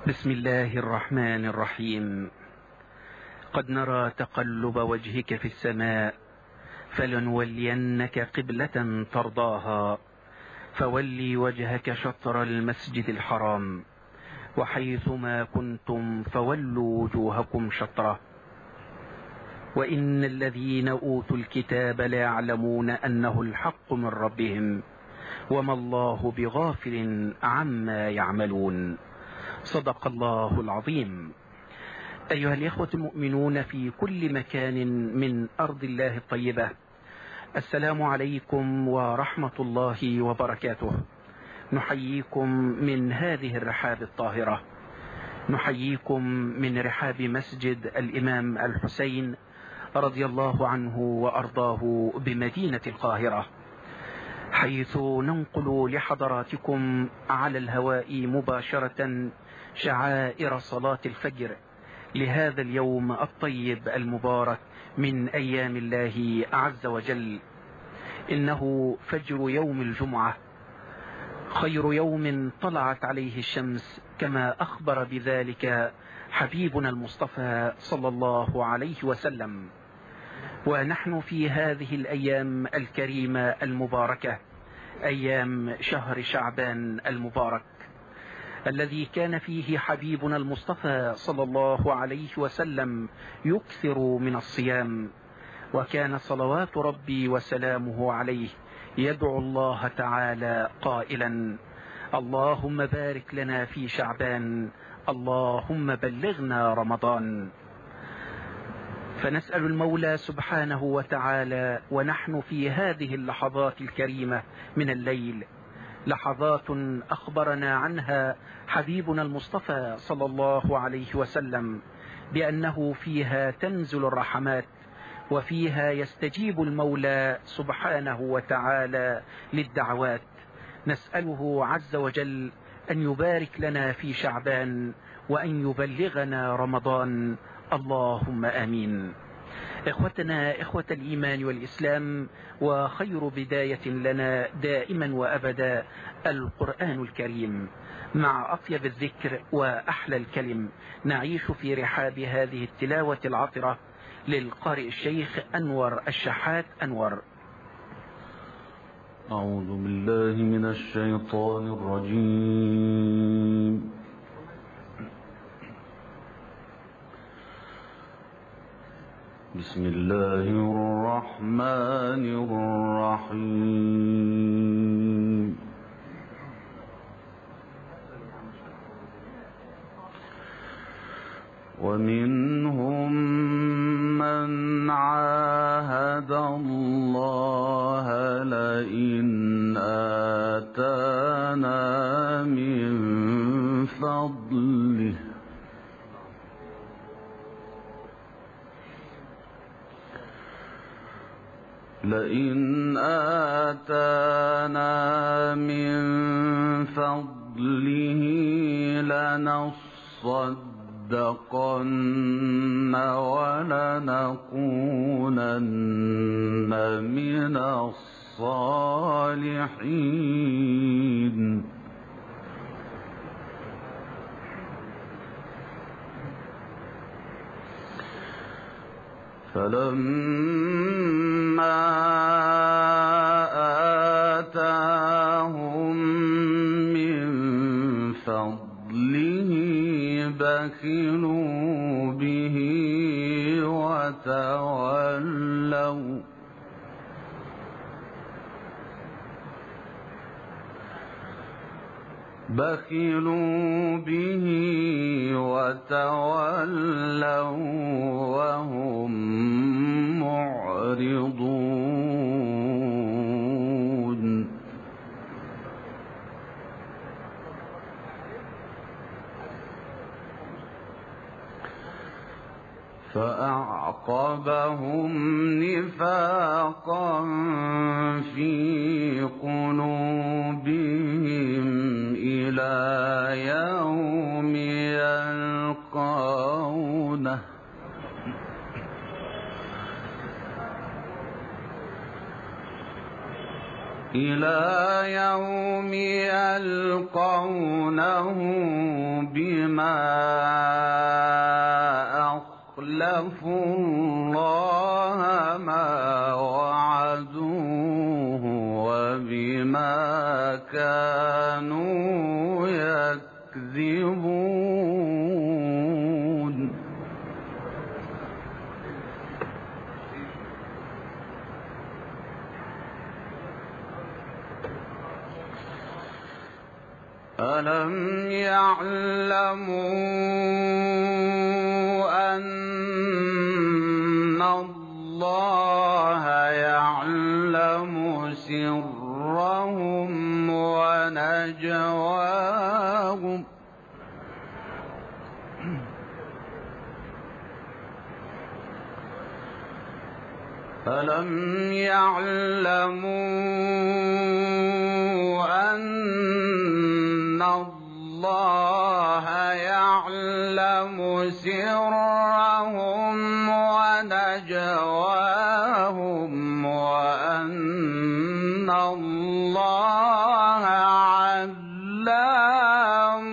بسم الله الرحمن الرحيم. قد نرى تقلب وجهك في السماء فلنولينك قبلة ترضاها فولي وجهك شطر المسجد الحرام وحيثما كنتم فولوا وجوهكم شطره وإن الذين أوتوا الكتاب لا يعلمون أنه الحق من ربهم وما الله بغافل عما يعملون. صدق الله العظيم. أيها الإخوة المؤمنون في كل مكان من أرض الله الطيبة، السلام عليكم ورحمة الله وبركاته. نحييكم من هذه الرحاب الطاهرة، نحييكم من رحاب مسجد الإمام الحسين رضي الله عنه وأرضاه بمدينة القاهرة، حيث ننقل لحضراتكم على الهواء مباشرة شعائر صلاة الفجر لهذا اليوم الطيب المبارك من أيام الله عز وجل. إنه فجر يوم الجمعة، خير يوم طلعت عليه الشمس كما أخبر بذلك حبيبنا المصطفى صلى الله عليه وسلم. ونحن في هذه الأيام الكريمة المباركة، أيام شهر شعبان المبارك الذي كان فيه حبيبنا المصطفى صلى الله عليه وسلم يكثر من الصيام، وكان صلوات ربي وسلامه عليه يدعو الله تعالى قائلا: اللهم بارك لنا في شعبان، اللهم بلغنا رمضان. فنسأل المولى سبحانه وتعالى ونحن في هذه اللحظات الكريمة من الليل، لحظات أخبرنا عنها حبيبنا المصطفى صلى الله عليه وسلم بأنه فيها تنزل الرحمات، وفيها يستجيب المولى سبحانه وتعالى للدعوات. نسأله عز وجل أن يبارك لنا في شعبان وأن يبلغنا رمضان، اللهم آمين. إخوتنا إخوة الإيمان والإسلام، وخير بداية لنا دائما وأبدا القرآن الكريم مع أطيب الذكر وأحلى الكلم. نعيش في رحاب هذه التلاوة العطرة للقارئ الشيخ أنور الشحات. أنور. أعوذ بالله من الشيطان الرجيم. بسم الله الرحمن الرحيم. ومنهم من عاهد الله لئن آتانا من فضله لنصدقن ولنكونن من الصالحين. فلما آتاهم من فضله بخلوا به وتولوا وهم معرضون. فأعقبهم نفاقا في قلوبهم إلى يوم يلقونه بما بما أخلفوا الله ما وعدوه وبما كانوا يكذبون. ألم يعلموا أن الله يعلم سرهم ونجواهم ألم يعلموا أن الله يعلم سرهم ونجواهم وأن الله علام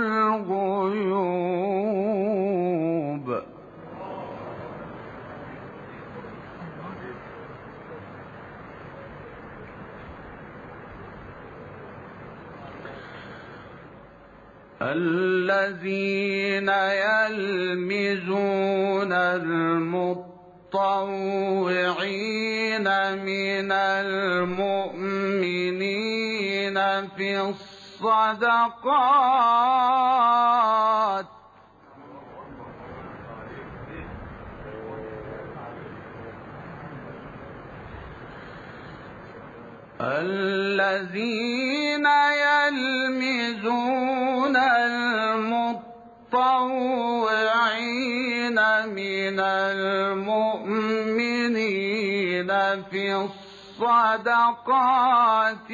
الغيوب. الذين يلمزون المطوعين من المؤمنين في الصدقات الذين يلمزون المطوعين من المؤمنين في الصدقات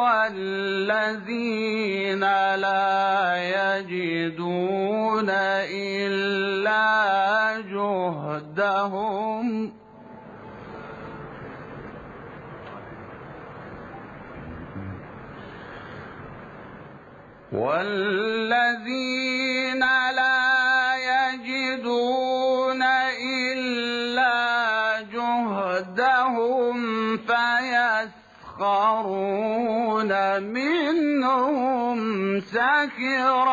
والذين لا يجدون إلا جهدهم فيسخرون منهم سخر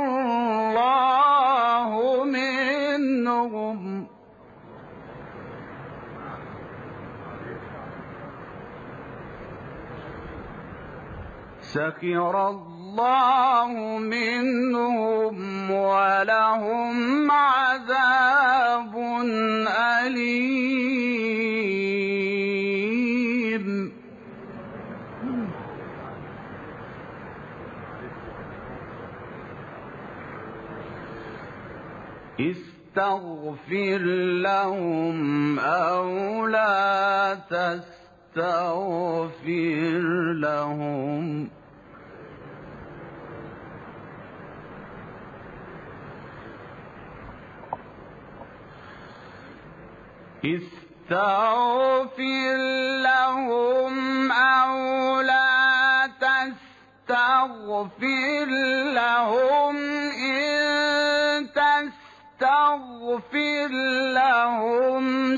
الله منهم سخر الله منهم ولهم عذاب أليم. استغفر لهم أو لا تستغفر لهم استغفر لهم أو لا تستغفر لهم إن تستغفر لهم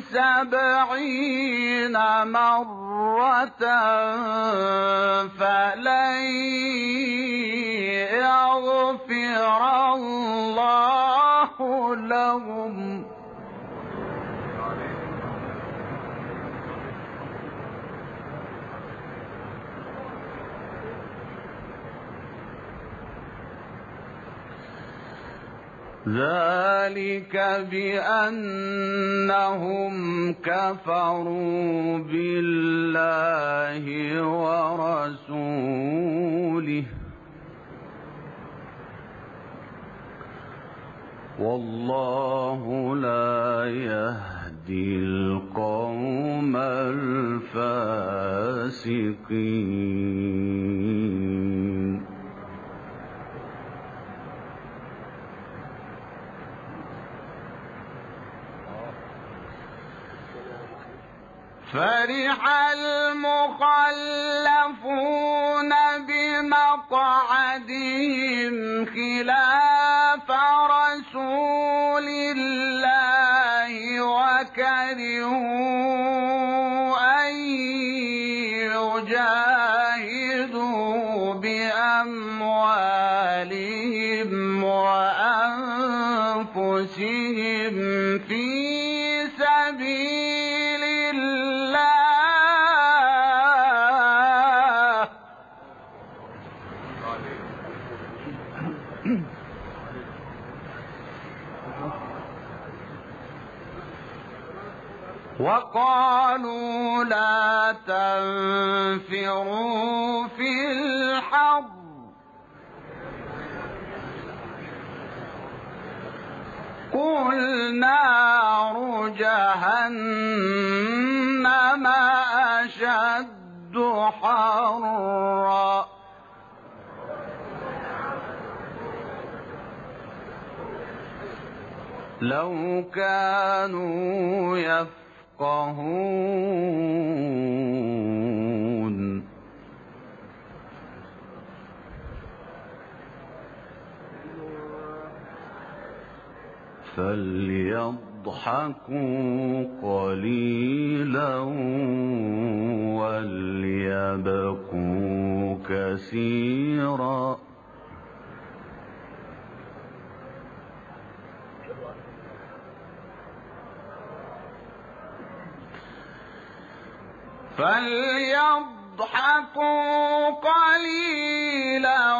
70 مرة فلن يغفر الله لهم ذلك بأنهم كفروا بالله ورسوله والله لا يهدي القوم الفاسقين. فرح المخلفون بمقعدهم خلاف رسول الله وكرهوا أن يجاهدوا بأموالهم وأنفسهم في سبيل الله وقالوا لا تنفروا في الحر قل نار جهنم أشد حرا لو كانوا يفقهون فليضحكوا قليلا وليبكوا كثيرا فليضحكوا قليلا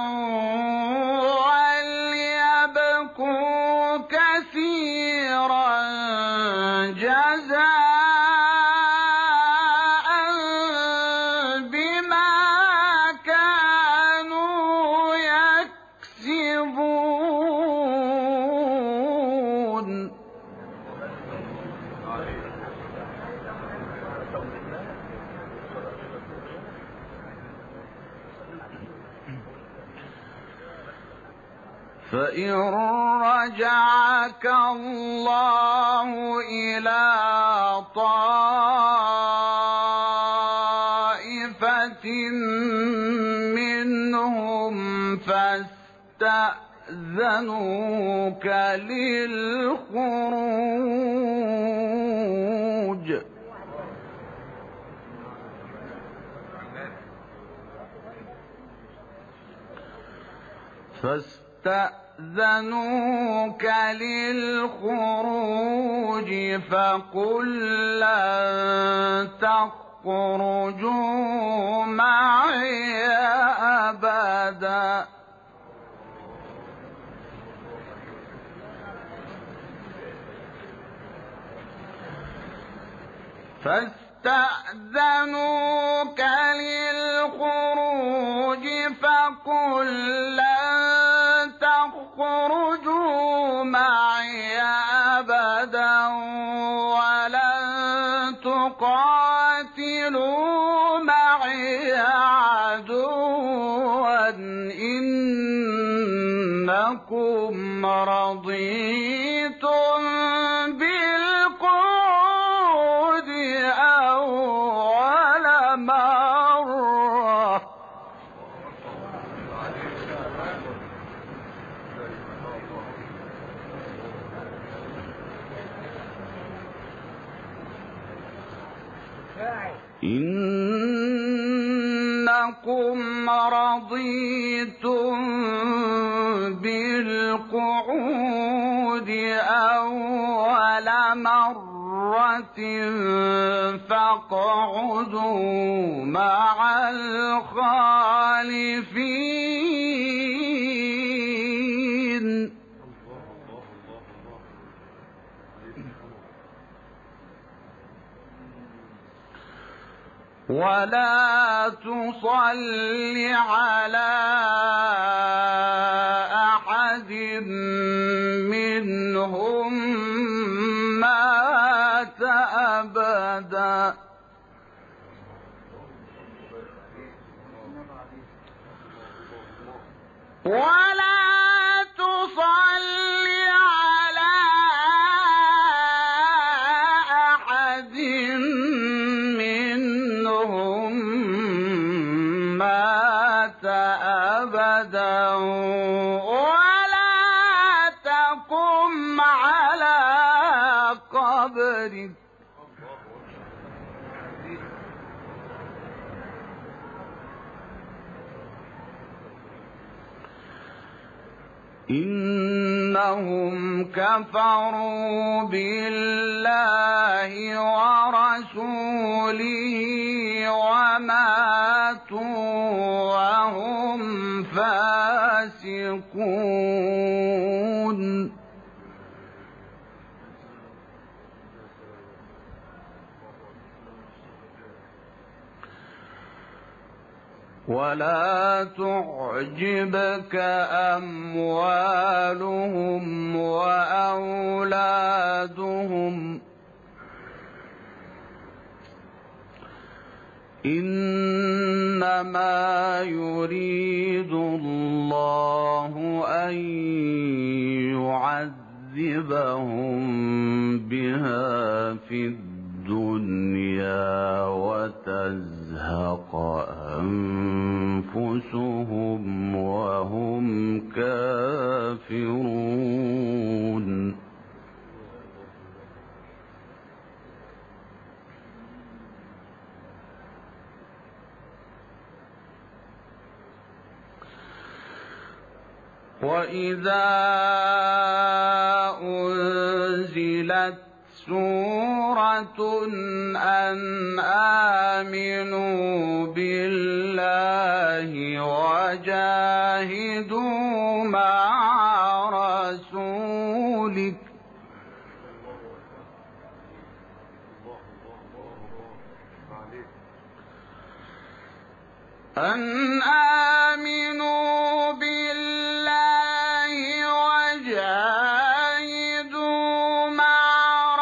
وليبكوا كثيرا جزاء بما كانوا يكسبون فإن رجعك الله إلى طائفة منهم فاستأذنوك للخروج فقل لن تخرجوا معي أبدا فاستأذنوك للخروج فقل لن تخرجوا معي أبدا ولن تقاتلوا معي عدوا إنكم رضيتم بالقعود أول مرة إنكم رضيتم بالقعود أول مرة فاقعدوا مع الخالفين ولا تصل على أحد منهم مات أبدا ولا تصل على أحد منهم مات أبدا ولا قبرك إنهم كفروا بالله ورسوله وماتوا وهم فاسقون ولا تعجبك أموالهم وأولادهم إنما يريد الله أن يعذبهم بها في الدنيا وتزهق أنفسهم وهم كافرون وإذا أنزلت سورة أن آمنوا بالله وجاهدوا مع رسولك أن آمنوا بالله وجاهدوا مع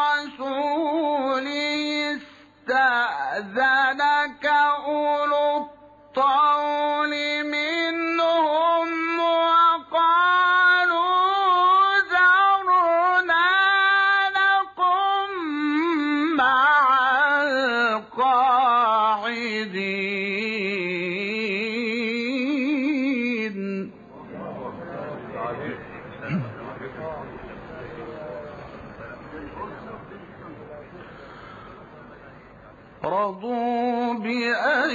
رسوله استأذنك أولو الطول منهم وقالوا ذرنا نقم مع القاعدين رضوا بأن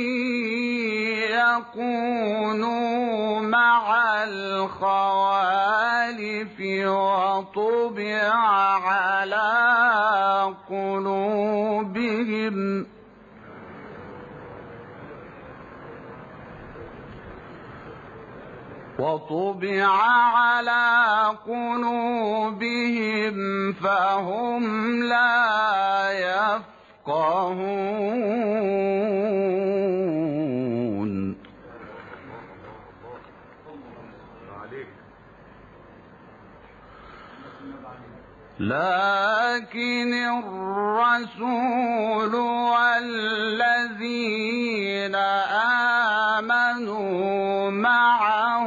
يكونوا مع الخوالف وطبع على قلوبهم فهم لا يفقهون لكن الرسول والذين آمنوا معه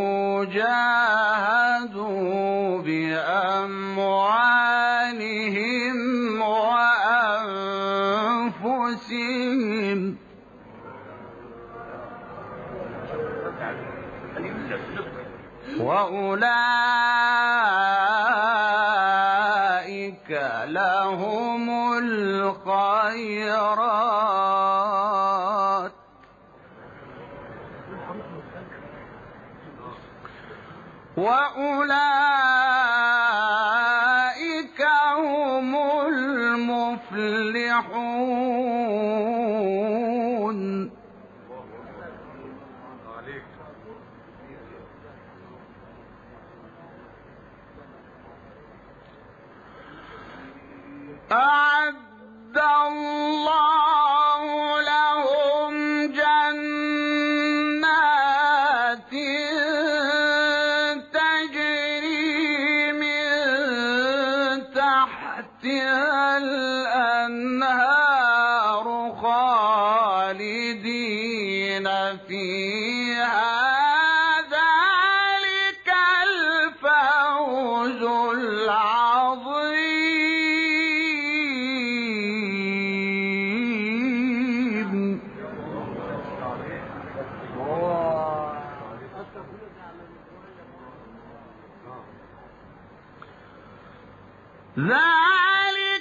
جاهدوا بأموالهم وأنفسهم وأولئك لهم الخيرات وأولئك هم المفلحون أعد الله لهم جنات تجري من تحتها الأنهار خالدين فيها ذلك الفوز العظيم ذلك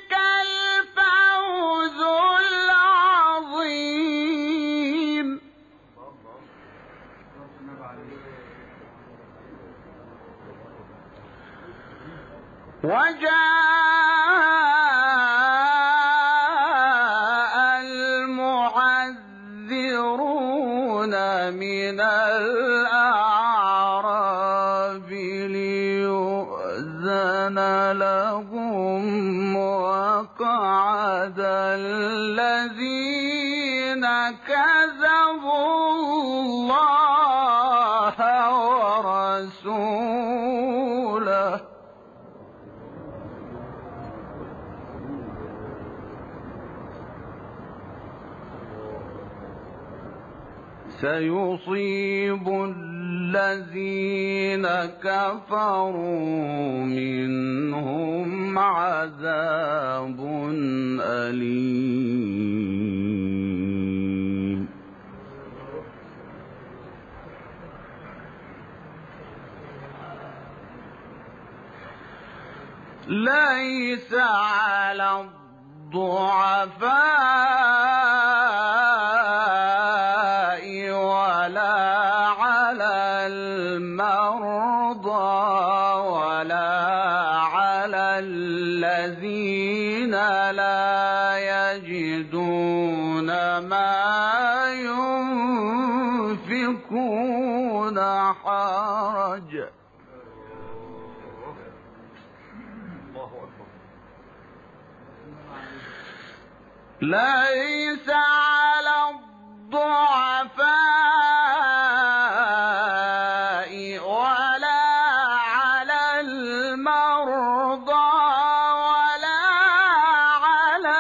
وجاء المعذرون من الأعراب ليؤذن لهم وقعد الذين كذبوا الله ورسوله سيصيب الذين كفروا منهم عذاب أليم. ليس على الضعفاء ولا على المرضى ولا على الذين لا يجدون ما ينفقون حرج. ليس على الضعفاء ولا على المرضى ولا على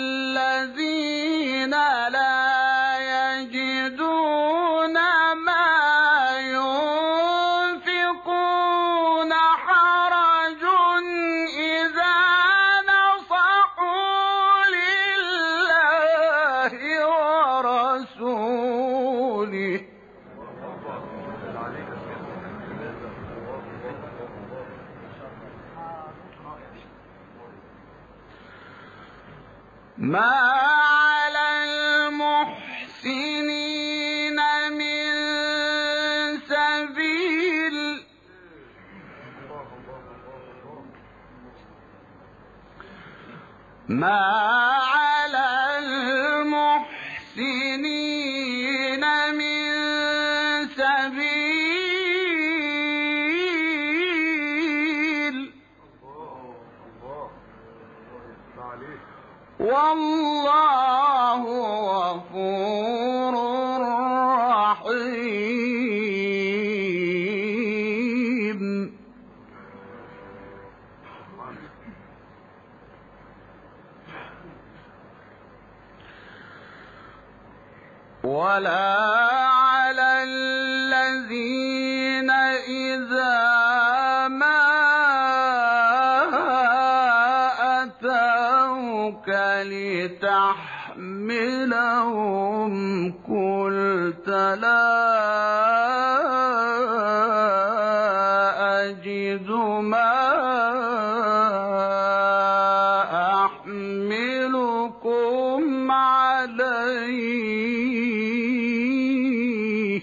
الذين لا يجدون ما ينفقون حرج إذا نصحوا لله ورسوله. ما على المحسنين من سبيل ما على المحسنين من سبيل والله غفور رحيم. ولا على الذين إذا ما أتوك لتحملهم قلت لا أجد ما أحملكم عليه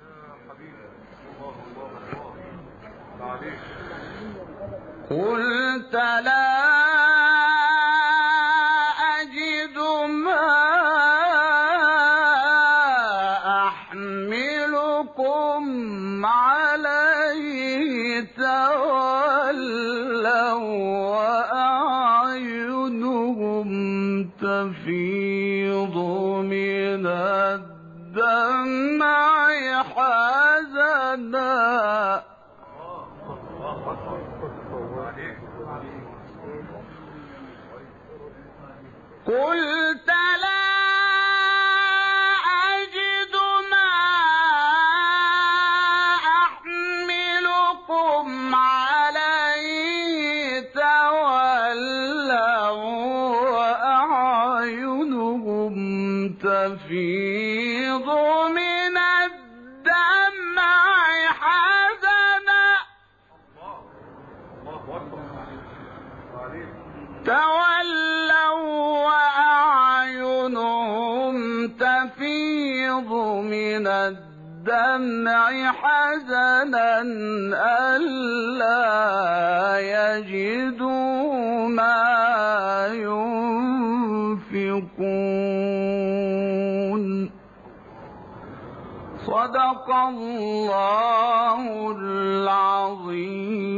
قلت لا أجد ما أحملكم عليه تولوا وأعينهم تفيض من الدمع حزنا قلت لا أجد ما أحملكم عليه تولوا وأعينهم تفيض من الدمع حزنا تولوا وأعينهم تفيض من الدمع الدمع حزنا ألا يجدوا ما ينفقون. صدق الله العظيم.